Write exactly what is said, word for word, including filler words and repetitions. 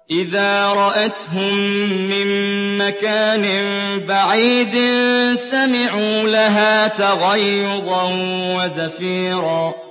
إِذَا رَأَتْهُم مِّن مَّكَانٍ بَعِيدٍ سَمِعُوا لَهَا تَغَيُّظًا وَزَفِيرًا